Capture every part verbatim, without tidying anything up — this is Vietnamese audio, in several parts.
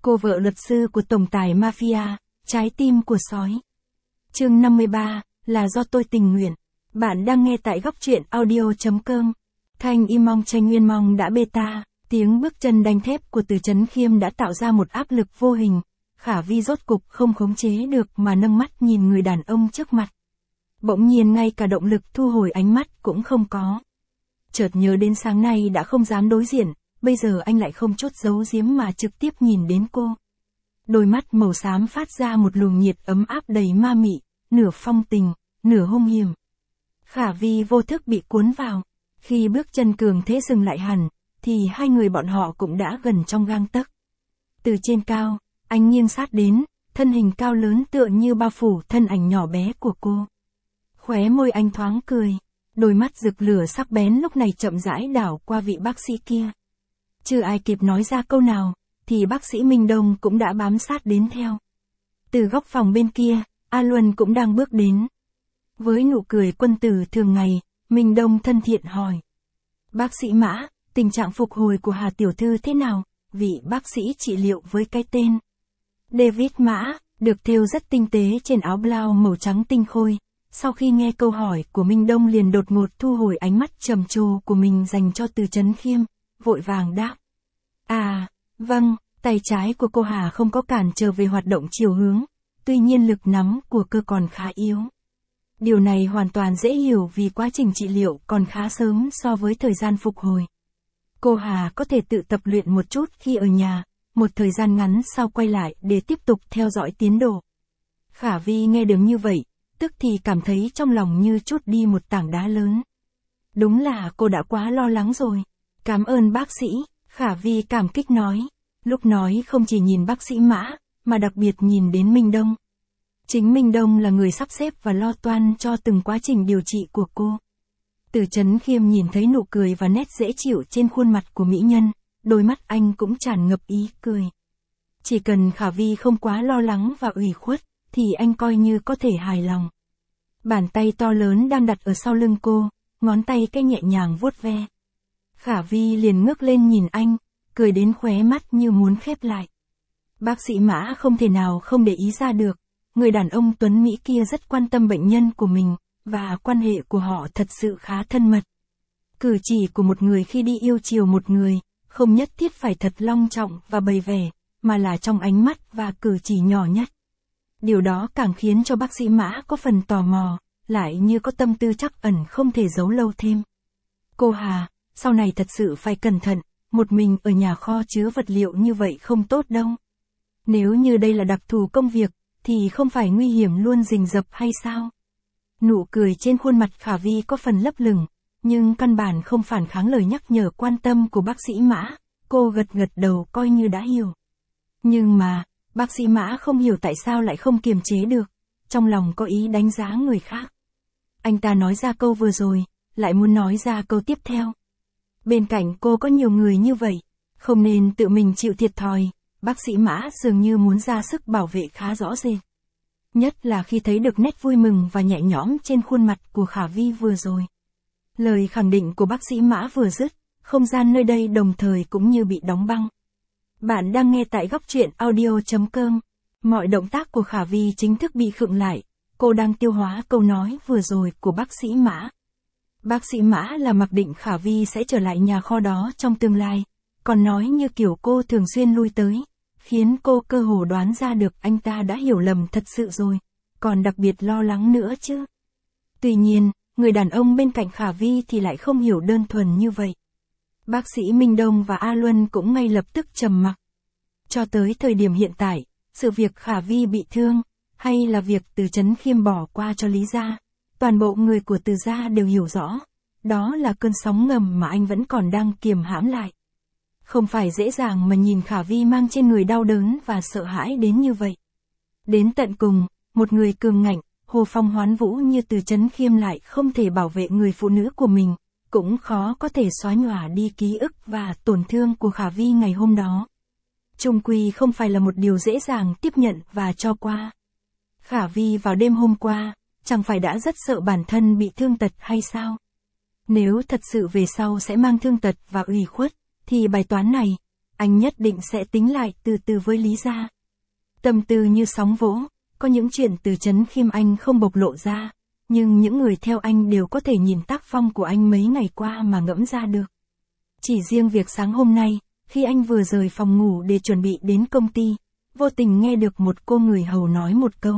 Cô vợ luật sư của tổng tài mafia, trái tim của sói. Chương năm mươi ba, là do tôi tình nguyện. Bạn đang nghe tại góc truyện audio.com. Thanh y mong tranh nguyên mong đã beta, tiếng bước chân đanh thép của Từ Chấn Khiêm đã tạo ra một áp lực vô hình. Khả Vi rốt cục không khống chế được mà nâng mắt nhìn người đàn ông trước mặt. Bỗng nhiên ngay cả động lực thu hồi ánh mắt cũng không có. Chợt nhớ đến sáng nay đã không dám đối diện, bây giờ anh lại không chốt giấu giếm mà trực tiếp nhìn đến cô. Đôi mắt màu xám phát ra một luồng nhiệt ấm áp đầy ma mị, nửa phong tình, nửa hung hiểm. Khả Vi vô thức bị cuốn vào. Khi bước chân cường thế dừng lại hẳn, thì hai người bọn họ cũng đã gần trong gang tấc. Từ trên cao, anh nghiêng sát đến, thân hình cao lớn tựa như bao phủ thân ảnh nhỏ bé của cô. Khóe môi anh thoáng cười, đôi mắt rực lửa sắc bén lúc này chậm rãi đảo qua vị bác sĩ kia. Chưa ai kịp nói ra câu nào, thì bác sĩ Minh Đông cũng đã bám sát đến theo. Từ góc phòng bên kia, A Luân cũng đang bước đến. Với nụ cười quân tử thường ngày, Minh Đông thân thiện hỏi. Bác sĩ Mã, tình trạng phục hồi của Hà Tiểu Thư thế nào? Vị bác sĩ trị liệu với cái tên David Mã, được thêu rất tinh tế trên áo blau màu trắng tinh khôi. Sau khi nghe câu hỏi của Minh Đông liền đột ngột thu hồi ánh mắt trầm trồ của mình dành cho Từ Chấn Khiêm, vội vàng đáp. À, vâng, tay trái của cô Hà không có cản trở về hoạt động chiều hướng, tuy nhiên lực nắm của cơ còn khá yếu. Điều này hoàn toàn dễ hiểu vì quá trình trị liệu còn khá sớm so với thời gian phục hồi. Cô Hà có thể tự tập luyện một chút khi ở nhà, một thời gian ngắn sau quay lại để tiếp tục theo dõi tiến độ. Khả Vi nghe được như vậy, tức thì cảm thấy trong lòng như trút đi một tảng đá lớn. Đúng là cô đã quá lo lắng rồi. Cảm ơn bác sĩ, Khả Vi cảm kích nói. Lúc nói không chỉ nhìn bác sĩ Mã, mà đặc biệt nhìn đến Minh Đông. Chính Minh Đông là người sắp xếp và lo toan cho từng quá trình điều trị của cô. Từ Chấn Khiêm nhìn thấy nụ cười và nét dễ chịu trên khuôn mặt của mỹ nhân, đôi mắt anh cũng tràn ngập ý cười. Chỉ cần Khả Vi không quá lo lắng và ủy khuất, thì anh coi như có thể hài lòng. Bàn tay to lớn đang đặt ở sau lưng cô, ngón tay cái nhẹ nhàng vuốt ve. Khả Vi liền ngước lên nhìn anh, cười đến khóe mắt như muốn khép lại. Bác sĩ Mã không thể nào không để ý ra được, người đàn ông tuấn Mỹ kia rất quan tâm bệnh nhân của mình, và quan hệ của họ thật sự khá thân mật. Cử chỉ của một người khi đi yêu chiều một người, không nhất thiết phải thật long trọng và bày vẻ, mà là trong ánh mắt và cử chỉ nhỏ nhất. Điều đó càng khiến cho bác sĩ Mã có phần tò mò, lại như có tâm tư trắc ẩn không thể giấu lâu thêm. Cô Hà, sau này thật sự phải cẩn thận, một mình ở nhà kho chứa vật liệu như vậy không tốt đâu. Nếu như đây là đặc thù công việc, thì không phải nguy hiểm luôn rình rập hay sao? Nụ cười trên khuôn mặt Khả Vi có phần lấp lửng, nhưng căn bản không phản kháng lời nhắc nhở quan tâm của bác sĩ Mã, cô gật gật đầu coi như đã hiểu. Nhưng mà, bác sĩ Mã không hiểu tại sao lại không kiềm chế được, trong lòng có ý đánh giá người khác. Anh ta nói ra câu vừa rồi, lại muốn nói ra câu tiếp theo. Bên cạnh cô có nhiều người như vậy, không nên tự mình chịu thiệt thòi, bác sĩ Mã dường như muốn ra sức bảo vệ khá rõ rệt. Nhất là khi thấy được nét vui mừng và nhẹ nhõm trên khuôn mặt của Khả Vi vừa rồi. Lời khẳng định của bác sĩ Mã vừa dứt, không gian nơi đây đồng thời cũng như bị đóng băng. Bạn đang nghe tại góc truyện audio.com. Mọi động tác của Khả Vi chính thức bị khựng lại, cô đang tiêu hóa câu nói vừa rồi của bác sĩ Mã. Bác sĩ Mã là mặc định Khả Vi sẽ trở lại nhà kho đó trong tương lai, còn nói như kiểu cô thường xuyên lui tới, khiến cô cơ hồ đoán ra được anh ta đã hiểu lầm thật sự rồi, còn đặc biệt lo lắng nữa chứ. Tuy nhiên, người đàn ông bên cạnh Khả Vi thì lại không hiểu đơn thuần như vậy. Bác sĩ Minh Đông và A Luân cũng ngay lập tức trầm mặc. Cho tới thời điểm hiện tại, sự việc Khả Vi bị thương, hay là việc Từ Chấn Khiêm bỏ qua cho Lý gia, toàn bộ người của Từ gia đều hiểu rõ, đó là cơn sóng ngầm mà anh vẫn còn đang kiềm hãm lại. Không phải dễ dàng mà nhìn Khả Vi mang trên người đau đớn và sợ hãi đến như vậy. Đến tận cùng, một người cường ngạnh, hồ phong hoán vũ như Từ Chấn Khiêm lại không thể bảo vệ người phụ nữ của mình, cũng khó có thể xóa nhòa đi ký ức và tổn thương của Khả Vi ngày hôm đó. Chung quy không phải là một điều dễ dàng tiếp nhận và cho qua. Khả Vi vào đêm hôm qua, chẳng phải đã rất sợ bản thân bị thương tật hay sao? Nếu thật sự về sau sẽ mang thương tật và ủy khuất, thì bài toán này, anh nhất định sẽ tính lại từ từ với Lý gia. Tâm tư như sóng vỗ, có những chuyện Từ Chấn Khiêm anh không bộc lộ ra, nhưng những người theo anh đều có thể nhìn tác phong của anh mấy ngày qua mà ngẫm ra được. Chỉ riêng việc sáng hôm nay, khi anh vừa rời phòng ngủ để chuẩn bị đến công ty, vô tình nghe được một cô người hầu nói một câu.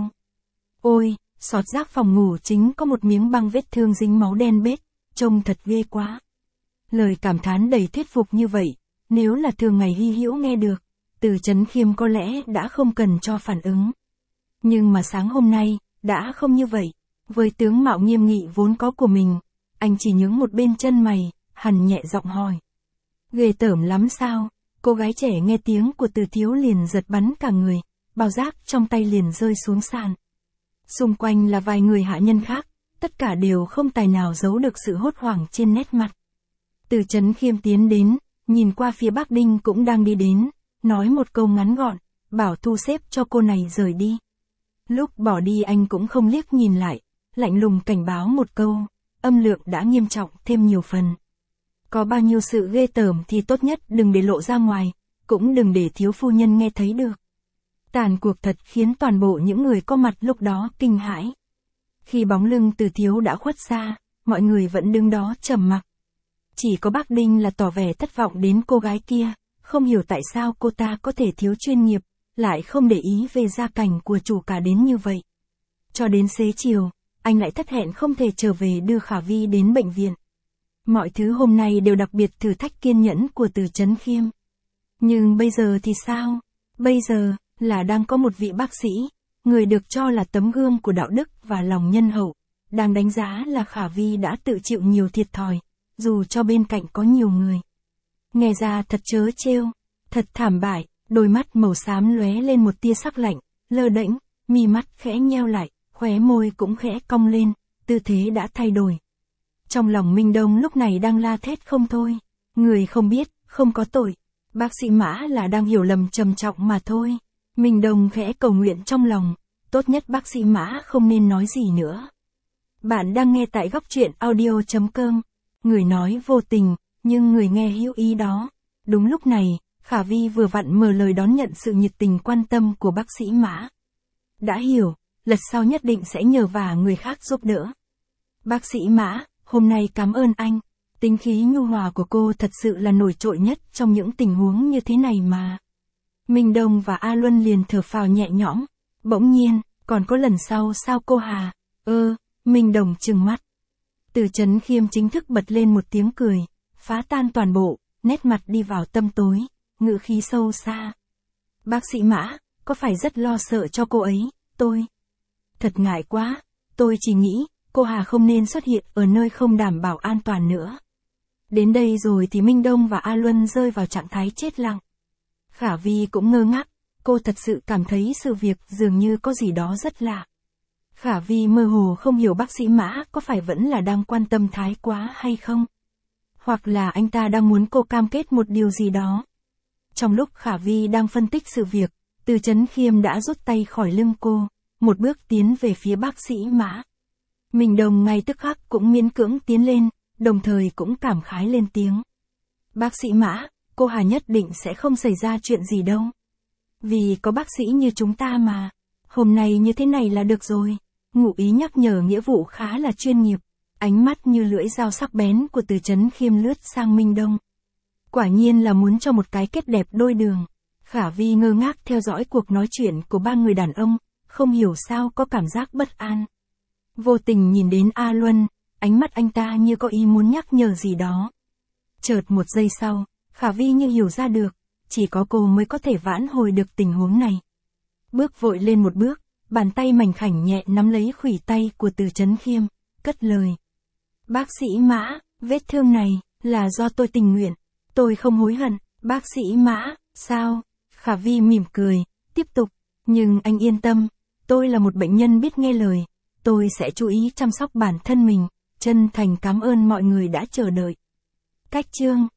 Ôi, xọt rác phòng ngủ chính có một miếng băng vết thương dính máu đen bết, trông thật ghê quá. Lời cảm thán đầy thuyết phục như vậy, nếu là thường ngày hy hữu nghe được, Từ Chấn Khiêm có lẽ đã không cần cho phản ứng. Nhưng mà sáng hôm nay, đã không như vậy. Với tướng mạo nghiêm nghị vốn có của mình, anh chỉ nhướng một bên chân mày, hằn nhẹ giọng hỏi. Ghê tởm lắm sao? Cô gái trẻ nghe tiếng của Từ thiếu liền giật bắn cả người, bao rác trong tay liền rơi xuống sàn. Xung quanh là vài người hạ nhân khác, tất cả đều không tài nào giấu được sự hốt hoảng trên nét mặt. Từ Chấn Khiêm tiến đến, nhìn qua phía bác Đinh cũng đang đi đến, nói một câu ngắn gọn, bảo thu xếp cho cô này rời đi. Lúc bỏ đi anh cũng không liếc nhìn lại, lạnh lùng cảnh báo một câu, âm lượng đã nghiêm trọng thêm nhiều phần. Có bao nhiêu sự ghê tởm thì tốt nhất đừng để lộ ra ngoài, cũng đừng để thiếu phu nhân nghe thấy được. Tàn cuộc thật khiến toàn bộ những người có mặt lúc đó kinh hãi. Khi bóng lưng Từ thiếu đã khuất xa, mọi người vẫn đứng đó trầm mặc. Chỉ có bác Đinh là tỏ vẻ thất vọng đến cô gái kia, không hiểu tại sao cô ta có thể thiếu chuyên nghiệp, lại không để ý về gia cảnh của chủ cả đến như vậy. Cho đến xế chiều, anh lại thất hẹn không thể trở về đưa Khả Vi đến bệnh viện. Mọi thứ hôm nay đều đặc biệt thử thách kiên nhẫn của Từ Chấn Khiêm. Nhưng bây giờ thì sao? Bây giờ, là đang có một vị bác sĩ, người được cho là tấm gương của đạo đức và lòng nhân hậu, đang đánh giá là Khả Vi đã tự chịu nhiều thiệt thòi, dù cho bên cạnh có nhiều người. Nghe ra thật trớ trêu, thật thảm bại, đôi mắt màu xám lóe lên một tia sắc lạnh, lơ đễnh, mi mắt khẽ nheo lại, khóe môi cũng khẽ cong lên, tư thế đã thay đổi. Trong lòng Minh Đông lúc này đang la thét không thôi, người không biết, không có tội, bác sĩ Mã là đang hiểu lầm trầm trọng mà thôi. Minh Đông khẽ cầu nguyện trong lòng, tốt nhất bác sĩ Mã không nên nói gì nữa. Bạn đang nghe tại góc truyện audio chấm com, người nói vô tình, nhưng người nghe hữu ý đó. Đúng lúc này, Khả Vi vừa vặn mở lời đón nhận sự nhiệt tình quan tâm của bác sĩ Mã. Đã hiểu, lần sau nhất định sẽ nhờ vả người khác giúp đỡ. Bác sĩ Mã, hôm nay cảm ơn anh. Tính khí nhu hòa của cô thật sự là nổi trội nhất trong những tình huống như thế này mà. Minh Đông và A Luân liền thở phào nhẹ nhõm. Bỗng nhiên, còn có lần sau sao cô Hà? Ơ, Minh Đông trừng mắt. Từ Chấn Khiêm chính thức bật lên một tiếng cười, phá tan toàn bộ, nét mặt đi vào tâm tối, ngữ khí sâu xa. Bác sĩ Mã, có phải rất lo sợ cho cô ấy, tôi? Thật ngại quá, tôi chỉ nghĩ, cô Hà không nên xuất hiện ở nơi không đảm bảo an toàn nữa. Đến đây rồi thì Minh Đông và A Luân rơi vào trạng thái chết lặng. Khả Vi cũng ngơ ngác, cô thật sự cảm thấy sự việc dường như có gì đó rất lạ. Khả Vi mơ hồ không hiểu bác sĩ Mã có phải vẫn là đang quan tâm thái quá hay không? Hoặc là anh ta đang muốn cô cam kết một điều gì đó. Trong lúc Khả Vi đang phân tích sự việc, Từ Chấn Khiêm đã rút tay khỏi lưng cô, một bước tiến về phía bác sĩ Mã. Minh Đông ngay tức khắc cũng miễn cưỡng tiến lên, đồng thời cũng cảm khái lên tiếng. Bác sĩ Mã, cô Hà nhất định sẽ không xảy ra chuyện gì đâu. Vì có bác sĩ như chúng ta mà. Hôm nay như thế này là được rồi. Ngụ ý nhắc nhở nghĩa vụ khá là chuyên nghiệp. Ánh mắt như lưỡi dao sắc bén của Từ Chấn Khiêm lướt sang Minh Đông. Quả nhiên là muốn cho một cái kết đẹp đôi đường. Khả Vi ngơ ngác theo dõi cuộc nói chuyện của ba người đàn ông, không hiểu sao có cảm giác bất an. Vô tình nhìn đến A Luân, ánh mắt anh ta như có ý muốn nhắc nhở gì đó. Chợt một giây sau, Khả Vi như hiểu ra được, chỉ có cô mới có thể vãn hồi được tình huống này. Bước vội lên một bước, bàn tay mảnh khảnh nhẹ nắm lấy khuỷu tay của Từ Chấn Khiêm, cất lời. Bác sĩ Mã, vết thương này, là do tôi tình nguyện, tôi không hối hận. Bác sĩ Mã, sao? Khả Vi mỉm cười, tiếp tục, nhưng anh yên tâm, tôi là một bệnh nhân biết nghe lời, tôi sẽ chú ý chăm sóc bản thân mình, chân thành cảm ơn mọi người đã chờ đợi. Cách chương